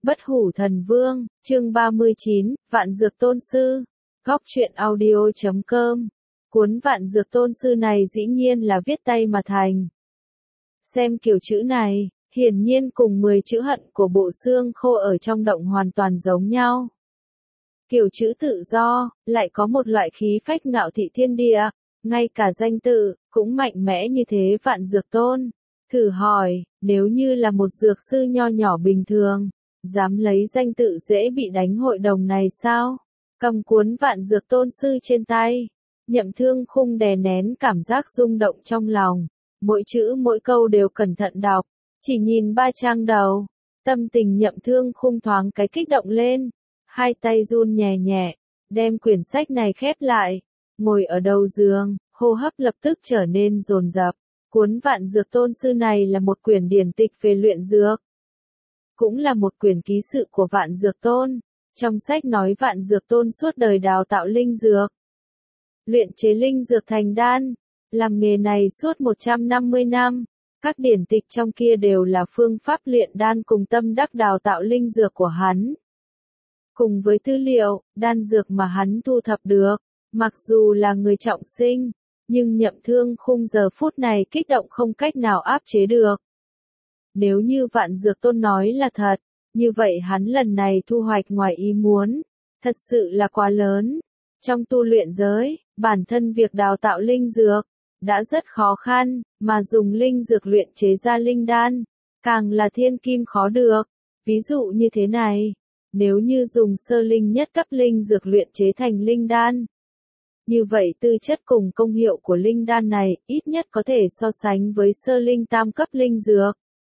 Bất Hủ Thần Vương, chương 39, Vạn Dược Tôn Sư, Góc truyện audio.com. Cuốn Vạn Dược Tôn Sư này dĩ nhiên là viết tay mà thành. Xem kiểu chữ này, hiển nhiên cùng 10 chữ hận của bộ xương khô ở trong động hoàn toàn giống nhau. Kiểu chữ tự do, lại có một loại khí phách ngạo thị thiên địa, ngay cả danh tự, cũng mạnh mẽ như thế. Vạn Dược Tôn. Thử hỏi, nếu như là một dược sư nho nhỏ bình thường, dám lấy danh tự dễ bị đánh hội đồng này sao? Cầm cuốn Vạn Dược Tôn Sư trên tay, Nhậm Thương Khung đè nén cảm giác rung động trong lòng, mỗi chữ mỗi câu đều cẩn thận đọc, chỉ nhìn 3 trang đầu, tâm tình Nhậm Thương Khung thoáng cái kích động lên, hai tay run nhẹ nhẹ, đem quyển sách này khép lại, ngồi ở đầu giường, hô hấp lập tức trở nên dồn dập. Cuốn Vạn Dược Tôn Sư này là một quyển điển tịch về luyện dược, cũng là một quyển ký sự của Vạn Dược Tôn. Trong sách nói Vạn Dược Tôn suốt đời đào tạo linh dược, luyện chế linh dược thành đan, làm nghề này suốt 150 năm. Các điển tịch trong kia đều là phương pháp luyện đan cùng tâm đắc đào tạo linh dược của hắn. Cùng với tư liệu, đan dược mà hắn thu thập được, mặc dù là người trọng sinh, nhưng Nhậm Thương Khung giờ phút này kích động không cách nào áp chế được. Nếu như Vạn Dược Tôn nói là thật, như vậy hắn lần này thu hoạch ngoài ý muốn, thật sự là quá lớn. Trong tu luyện giới, bản thân việc đào tạo linh dược đã rất khó khăn, mà dùng linh dược luyện chế ra linh đan, càng là thiên kim khó được. Ví dụ như thế này, nếu như dùng sơ linh nhất cấp linh dược luyện chế thành linh đan, như vậy tư chất cùng công hiệu của linh đan này ít nhất có thể so sánh với sơ linh tam cấp linh dược.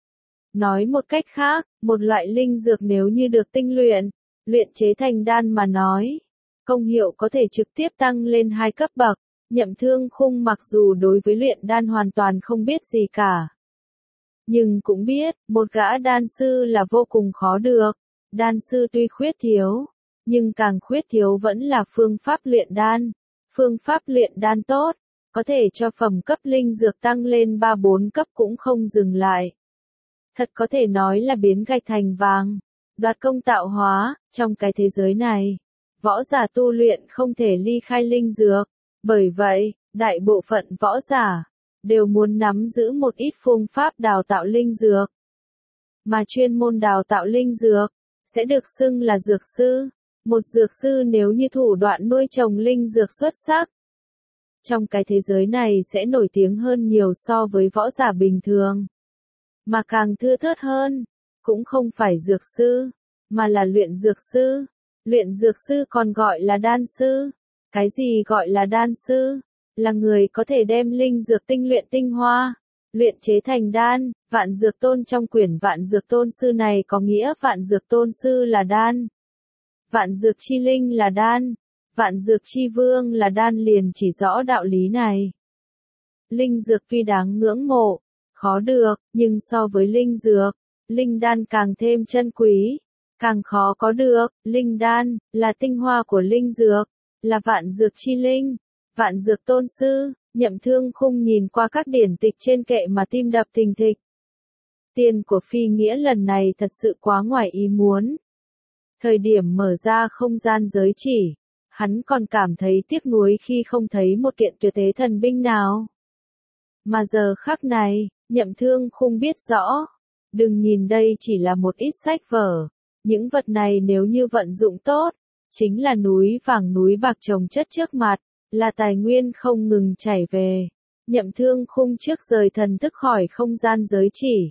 Nói một cách khác, một loại linh dược nếu như được tinh luyện chế thành đan mà nói, công hiệu có thể trực tiếp tăng lên 2 cấp bậc. Nhậm Thương Khung mặc dù đối với luyện đan hoàn toàn không biết gì cả, nhưng cũng biết, một gã đan sư là vô cùng khó được. Đan sư tuy khuyết thiếu, nhưng càng khuyết thiếu vẫn là phương pháp luyện đan. Phương pháp luyện đan tốt, có thể cho phẩm cấp linh dược tăng lên 3-4 cấp cũng không dừng lại. Thật có thể nói là biến gạch thành vàng, đoạt công tạo hóa. Trong cái thế giới này, võ giả tu luyện không thể ly khai linh dược, bởi vậy, đại bộ phận võ giả đều muốn nắm giữ một ít phương pháp đào tạo linh dược. Mà chuyên môn đào tạo linh dược sẽ được xưng là dược sư. Một dược sư nếu như thủ đoạn nuôi trồng linh dược xuất sắc, trong cái thế giới này sẽ nổi tiếng hơn nhiều so với võ giả bình thường. Mà càng thưa thớt hơn, cũng không phải dược sư, mà là luyện dược sư. Luyện dược sư còn gọi là đan sư. Cái gì gọi là đan sư? Là người có thể đem linh dược tinh luyện tinh hoa, luyện chế thành đan. Vạn Dược Tôn trong quyển Vạn Dược Tôn Sư này có nghĩa Vạn Dược Tôn Sư là đan, Vạn Dược Chi Linh là đan, Vạn Dược Chi Vương là đan, liền chỉ rõ đạo lý này. Linh dược tuy đáng ngưỡng mộ, khó được, nhưng so với linh dược, linh đan càng thêm chân quý, càng khó có được. Linh đan là tinh hoa của linh dược, là Vạn Dược Chi Linh. Vạn Dược Tôn Sư. Nhậm Thương Khung nhìn qua các điển tịch trên kệ mà tim đập thình thịch. Tiền của Phi Nghĩa lần này thật sự quá ngoài ý muốn. Thời điểm mở ra không gian giới chỉ, hắn còn cảm thấy tiếc nuối khi không thấy một kiện tuyệt thế thần binh nào. Mà giờ khắc này, Nhậm Thương Khung biết rõ, đừng nhìn đây chỉ là một ít sách vở, những vật này nếu như vận dụng tốt, chính là núi vàng núi bạc chồng chất trước mặt, là tài nguyên không ngừng chảy về. Nhậm Thương Khung trước rời thần thức khỏi không gian giới chỉ,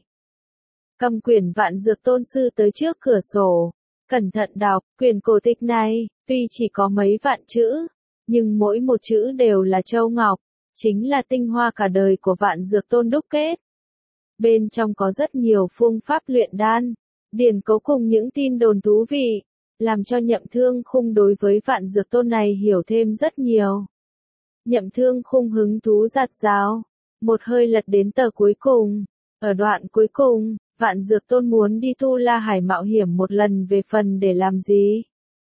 cầm quyển Vạn Dược Tôn Sư tới trước cửa sổ, cẩn thận đọc. Quyển cổ tịch này tuy chỉ có mấy vạn chữ, nhưng mỗi một chữ đều là châu ngọc, chính là tinh hoa cả đời của Vạn Dược Tôn đúc kết. Bên trong có rất nhiều phương pháp luyện đan, điển cố cùng những tin đồn thú vị, làm cho Nhậm Thương Khung đối với Vạn Dược Tôn này hiểu thêm rất nhiều. Nhậm Thương Khung hứng thú dạt dào, một hơi lật đến tờ cuối cùng. Ở đoạn cuối cùng, Vạn Dược Tôn muốn đi Tu La Hải mạo hiểm một lần, về phần để làm gì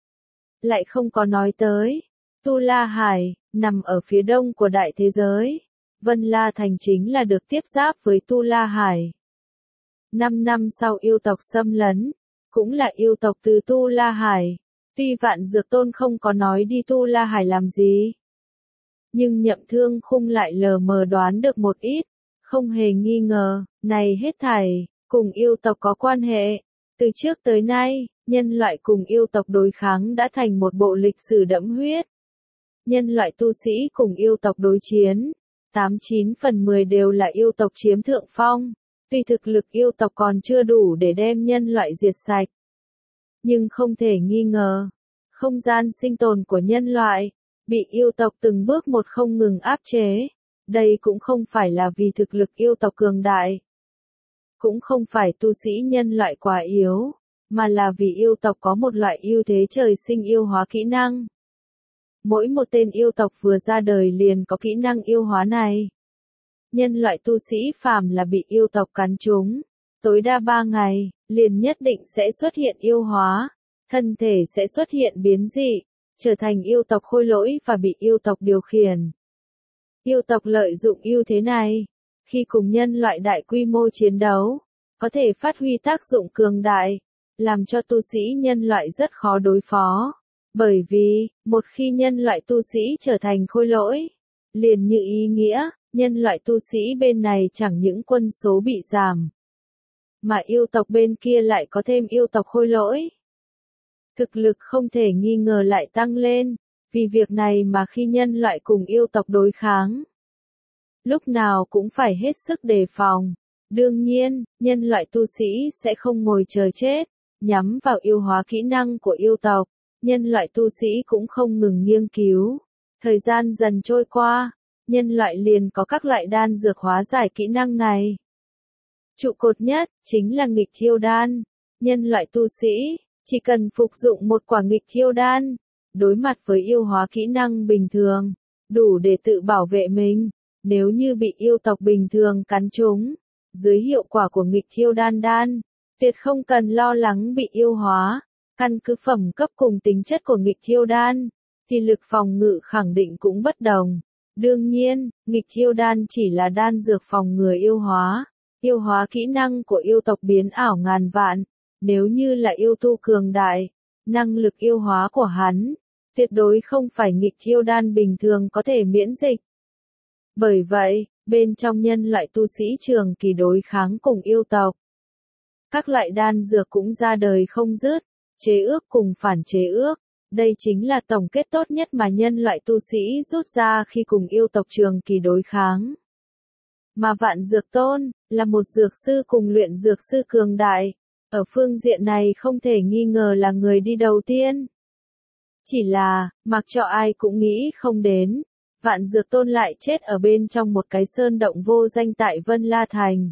lại không có nói tới. Tu La Hải nằm ở phía đông của đại thế giới, Vân La Thành chính là được tiếp giáp với Tu La Hải. 5 năm sau yêu tộc xâm lấn, cũng là yêu tộc từ Tu La Hải. Tuy Vạn Dược Tôn không có nói đi Tu La Hải làm gì, nhưng Nhậm Thương Khung lại lờ mờ đoán được một ít, không hề nghi ngờ, này hết thảy, cùng yêu tộc có quan hệ. Từ trước tới nay, nhân loại cùng yêu tộc đối kháng đã thành một bộ lịch sử đẫm huyết. Nhân loại tu sĩ cùng yêu tộc đối chiến, 89 phần 10 đều là yêu tộc chiếm thượng phong. Tuy thực lực yêu tộc còn chưa đủ để đem nhân loại diệt sạch, nhưng không thể nghi ngờ, không gian sinh tồn của nhân loại bị yêu tộc từng bước một không ngừng áp chế. Đây cũng không phải là vì thực lực yêu tộc cường đại, cũng không phải tu sĩ nhân loại quá yếu, mà là vì yêu tộc có một loại ưu thế trời sinh yêu hóa kỹ năng. Mỗi một tên yêu tộc vừa ra đời liền có kỹ năng yêu hóa này. Nhân loại tu sĩ phàm là bị yêu tộc cắn trúng, tối đa 3 ngày, liền nhất định sẽ xuất hiện yêu hóa, thân thể sẽ xuất hiện biến dị, trở thành yêu tộc khôi lỗi và bị yêu tộc điều khiển. Yêu tộc lợi dụng ưu thế này, khi cùng nhân loại đại quy mô chiến đấu, có thể phát huy tác dụng cường đại, làm cho tu sĩ nhân loại rất khó đối phó. Bởi vì, một khi nhân loại tu sĩ trở thành khôi lỗi, liền như ý nghĩa, nhân loại tu sĩ bên này chẳng những quân số bị giảm, mà yêu tộc bên kia lại có thêm yêu tộc khôi lỗi. Thực lực không thể nghi ngờ lại tăng lên, vì việc này mà khi nhân loại cùng yêu tộc đối kháng, lúc nào cũng phải hết sức đề phòng. Đương nhiên, nhân loại tu sĩ sẽ không ngồi chờ chết, nhắm vào yêu hóa kỹ năng của yêu tộc, nhân loại tu sĩ cũng không ngừng nghiên cứu. Thời gian dần trôi qua, nhân loại liền có các loại đan dược hóa giải kỹ năng này. Trụ cột nhất, chính là nghịch thiêu đan. Nhân loại tu sĩ, chỉ cần phục dụng một quả nghịch thiêu đan, đối mặt với yêu hóa kỹ năng bình thường, đủ để tự bảo vệ mình. Nếu như bị yêu tộc bình thường cắn trúng, dưới hiệu quả của nghịch thiêu đan, tuyệt không cần lo lắng bị yêu hóa. Căn cứ phẩm cấp cùng tính chất của nghịch thiêu đan, thì lực phòng ngự khẳng định cũng bất đồng. Đương nhiên, nghịch thiêu đan chỉ là đan dược phòng ngừa yêu hóa kỹ năng của yêu tộc biến ảo ngàn vạn. Nếu như là yêu tu cường đại, năng lực yêu hóa của hắn, tuyệt đối không phải nghịch thiêu đan bình thường có thể miễn dịch. Bởi vậy, bên trong nhân loại tu sĩ trường kỳ đối kháng cùng yêu tộc, các loại đan dược cũng ra đời không dứt, chế ước cùng phản chế ước. Đây chính là tổng kết tốt nhất mà nhân loại tu sĩ rút ra khi cùng yêu tộc trường kỳ đối kháng. Mà Vạn Dược Tôn, là một dược sư cùng luyện dược sư cường đại, ở phương diện này không thể nghi ngờ là người đi đầu tiên. Chỉ là, mặc cho ai cũng nghĩ không đến, Vạn Dược Tôn lại chết ở bên trong một cái sơn động vô danh tại Vân La Thành.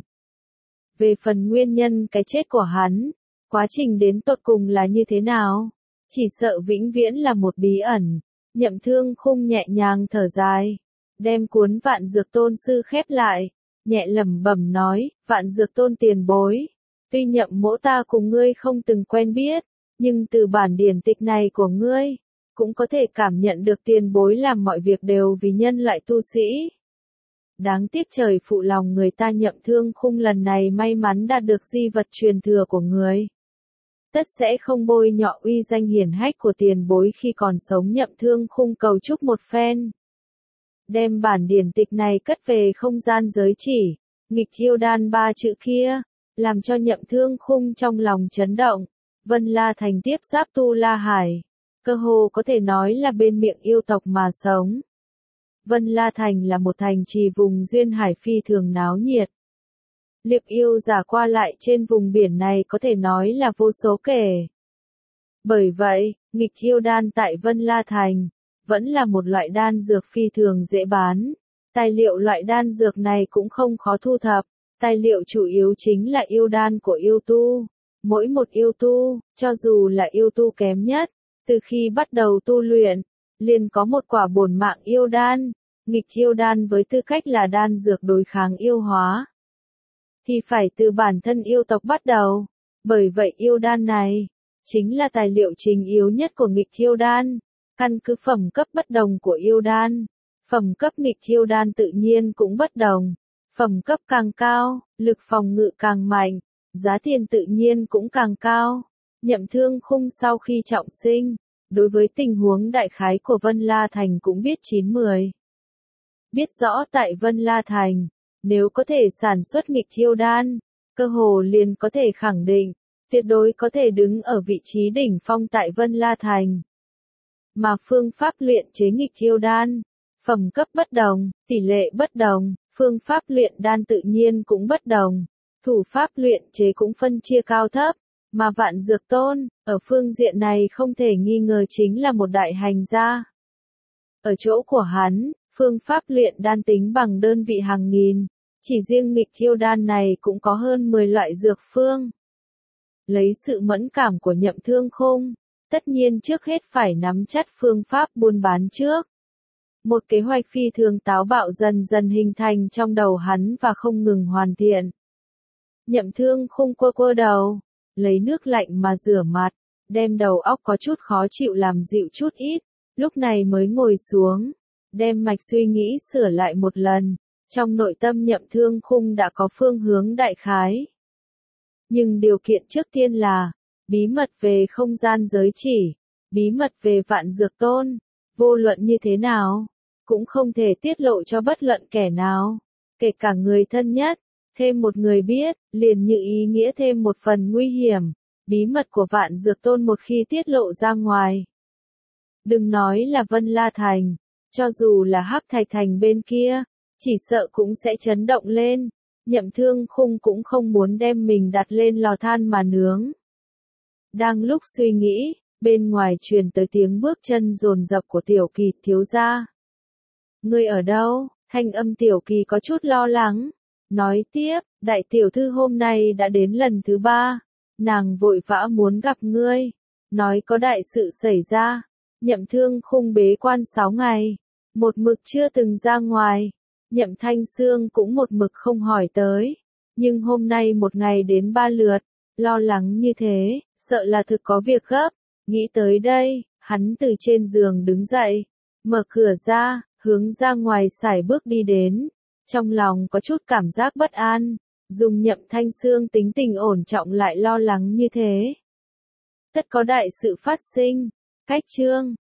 Về phần nguyên nhân cái chết của hắn, quá trình đến tột cùng là như thế nào, chỉ sợ vĩnh viễn là một bí ẩn. Nhậm Thương Khung nhẹ nhàng thở dài, đem cuốn Vạn Dược Tôn sư khép lại, nhẹ lẩm bẩm nói, Vạn Dược Tôn tiền bối, tuy Nhậm mỗ ta cùng ngươi không từng quen biết, nhưng từ bản điển tịch này của ngươi, cũng có thể cảm nhận được tiền bối làm mọi việc đều vì nhân loại tu sĩ. Đáng tiếc trời phụ lòng người ta. Nhậm Thương Khung lần này may mắn đạt được di vật truyền thừa của người, tất sẽ không bôi nhọ uy danh hiển hách của tiền bối khi còn sống. Nhậm Thương Khung cầu chúc một phen, đem bản điển tịch này cất về không gian giới chỉ. Nghịch thiêu đan 3 chữ kia, làm cho Nhậm Thương Khung trong lòng chấn động. Vân La Thành tiếp giáp Tu La Hải, cơ hồ có thể nói là bên miệng yêu tộc mà sống. Vân La Thành là một thành trì vùng duyên hải phi thường náo nhiệt. Liệp yêu giả qua lại trên vùng biển này có thể nói là vô số kể. Bởi vậy, nghịch thiêu đan tại Vân La Thành, vẫn là một loại đan dược phi thường dễ bán. Tài liệu loại đan dược này cũng không khó thu thập, tài liệu chủ yếu chính là yêu đan của yêu tu. Mỗi một yêu tu, cho dù là yêu tu kém nhất, từ khi bắt đầu tu luyện, liền có một quả bổn mạng yêu đan. Nghịch thiêu đan với tư cách là đan dược đối kháng yêu hóa, thì phải từ bản thân yêu tộc bắt đầu. Bởi vậy yêu đan này, chính là tài liệu chính yếu nhất của nghịch thiêu đan. Căn cứ phẩm cấp bất đồng của yêu đan, phẩm cấp nghịch thiêu đan tự nhiên cũng bất đồng. Phẩm cấp càng cao, lực phòng ngự càng mạnh, giá tiền tự nhiên cũng càng cao. Nhậm Thương Khung sau khi trọng sinh, đối với tình huống đại khái của Vân La Thành cũng biết 9-10. Biết rõ tại Vân La Thành, nếu có thể sản xuất nghịch thiêu đan, cơ hồ liền có thể khẳng định, tuyệt đối có thể đứng ở vị trí đỉnh phong tại Vân La Thành. Mà phương pháp luyện chế nghịch thiêu đan, phẩm cấp bất đồng, tỷ lệ bất đồng, phương pháp luyện đan tự nhiên cũng bất đồng, thủ pháp luyện chế cũng phân chia cao thấp, mà Vạn Dược Tôn, ở phương diện này không thể nghi ngờ chính là một đại hành gia. Ở chỗ của hắn, phương pháp luyện đan tính bằng đơn vị hàng nghìn, chỉ riêng nghịch thiêu đan này cũng có hơn 10 loại dược phương. Lấy sự mẫn cảm của Nhậm Thương Khung, tất nhiên trước hết phải nắm chắc phương pháp buôn bán trước. Một kế hoạch phi thường táo bạo dần dần hình thành trong đầu hắn và không ngừng hoàn thiện. Nhậm Thương Khung quơ đầu, lấy nước lạnh mà rửa mặt, đem đầu óc có chút khó chịu làm dịu chút ít, lúc này mới ngồi xuống, đem mạch suy nghĩ sửa lại một lần, trong nội tâm Nhậm Thương Khung đã có phương hướng đại khái. Nhưng điều kiện trước tiên là, bí mật về không gian giới chỉ, bí mật về Vạn Dược Tôn, vô luận như thế nào, cũng không thể tiết lộ cho bất luận kẻ nào, kể cả người thân nhất, thêm một người biết, liền như ý nghĩa thêm một phần nguy hiểm, bí mật của Vạn Dược Tôn một khi tiết lộ ra ngoài. Đừng nói là Vân La Thành, cho dù là Hắc Thạch Thành bên kia, chỉ sợ cũng sẽ chấn động lên. Nhậm Thương Khung cũng không muốn đem mình đặt lên lò than mà nướng. Đang lúc suy nghĩ, bên ngoài truyền tới tiếng bước chân dồn dập của Tiểu Kỳ thiếu gia. Ngươi ở đâu? Thanh âm Tiểu Kỳ có chút lo lắng. Nói tiếp, đại tiểu thư hôm nay đã đến lần thứ 3. Nàng vội vã muốn gặp ngươi. Nói có đại sự xảy ra. Nhậm Thương Khung bế quan 6 ngày. Một mực chưa từng ra ngoài. Nhậm Thanh Sương cũng một mực không hỏi tới. Nhưng hôm nay một ngày đến 3 lượt. Lo lắng như thế, sợ là thực có việc gấp. Nghĩ tới đây, hắn từ trên giường đứng dậy. Mở cửa ra, hướng ra ngoài sải bước đi đến. Trong lòng có chút cảm giác bất an. Dùng Nhậm Thanh Sương tính tình ổn trọng lại lo lắng như thế. Tất có đại sự phát sinh. Cách chương